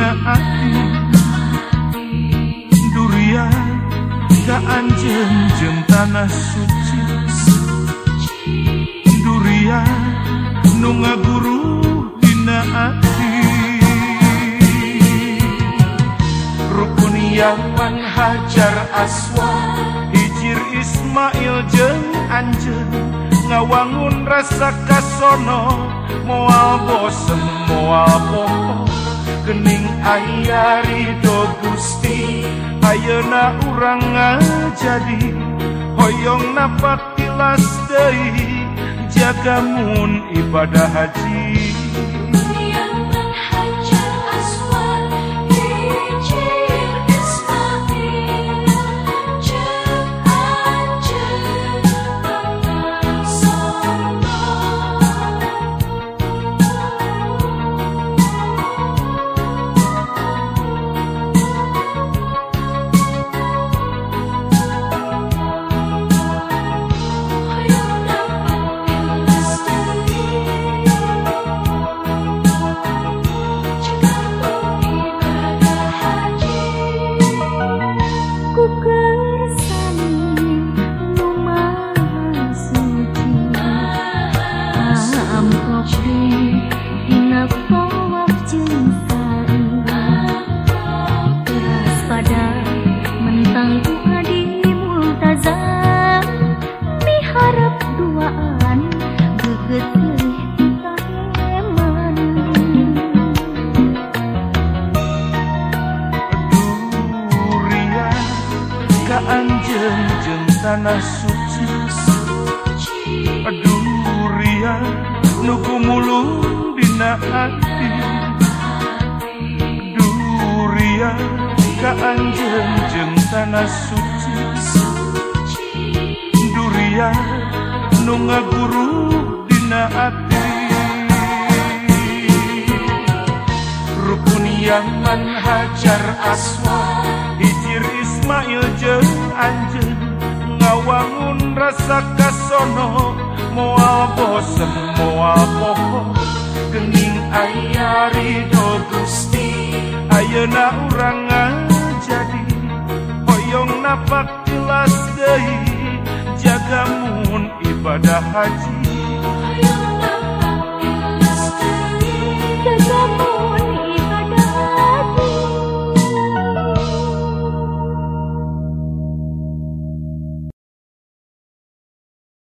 dina ati durian ka anjeun jeung tanah suci durian nu ngaguru dina ati rukun Yaman Hajar Aswad Hijir Ismail jeung anjeun ngawangun rasa kasono moal bosen moal poho gening aya ridho Gusti ayeuna urang ngajadi hoyong napak tilas deui jaga mun ibadah haji anjeun jeung tanah suci durian nu gumulung dina ati durian ka anjeun jeung tanah suci durian nu ngaguru dina ati rukun Yaman Hajar Aswad Hijir Ismail jeung anjeun ngawangun rasa kasono moal bosen moal poho gening aya ridho Gusti ayeuna urang ngajadi hoyong napak tilas deui jaga mun ibadah haji